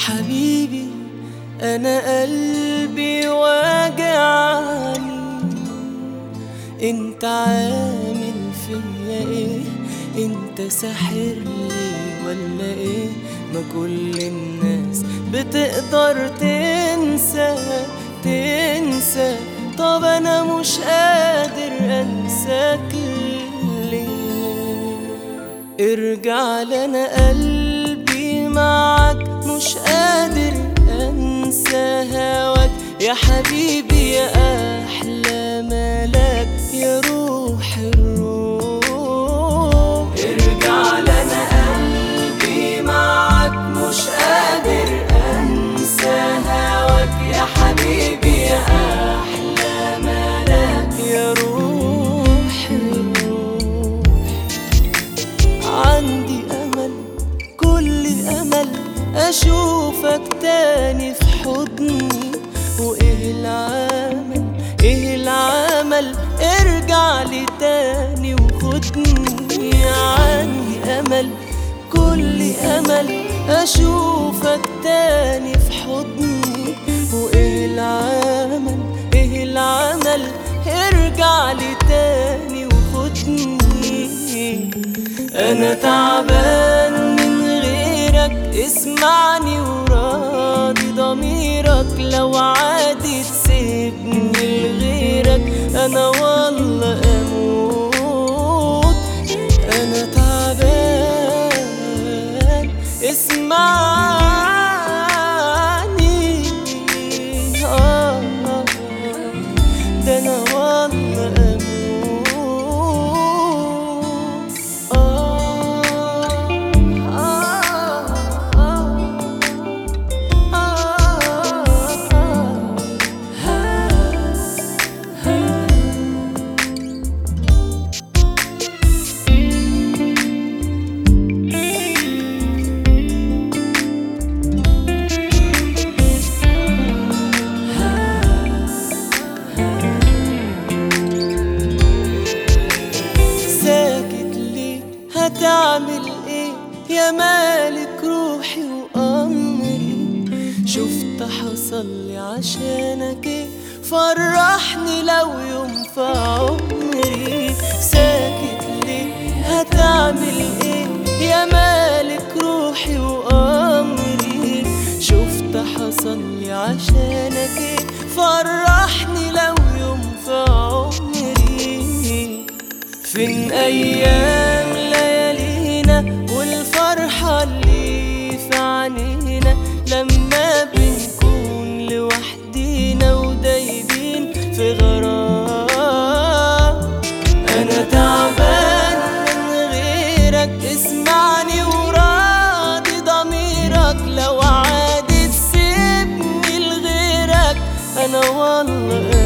حبيبي أنا قلبي واجعني، انت عامل فيا ايه؟ انت ساحرلي ولا ايه؟ ما كل الناس بتقدر تنسى، طب انا مش قادر انساك ليه؟ ارجع لنا قلبي معاك، مش قادر انسى هواك يا حبيبي يا احلى ملاك يا روح الروح. ارجع لنا قلبي معاك، مش قادر انسى هواك يا حبيبي يا احلى ملاك يا روح الروح. عندي امل، كل امل اشوفك تاني في حضني، وايه العمل ايه العمل؟ ارجع لي تاني وخدني. عندي امل، كل امل اشوفك تاني في حضني، وايه العمل ايه العمل؟ ارجع لي تاني وخدني. انا تعبان من غيرك، اسمعني وراضي ضميرك، لو عادي تسيبني لغيرك انا والله اموت. انا تعبان اسمعني، ده انا والله اموت. هتعمل ايه يا مالك روحي وأمري؟ شفت حصل لي عشانك ايه؟ فرحني لو يوم في عمري. ساكت ليه؟ هتعمل ايه يا مالك روحي وأمري؟ شفت حصل لي عشانك ايه؟ فرحني لو يوم في عمري. فين أيام ليالينا والفرحة اللي في عينينا، لما بنكون لوحدينا ودايبين في غرام؟ أنا تعبان من غيرك، اسمعني وراضي ضميرك، لو عادي تسيبني لغيرك أنا والله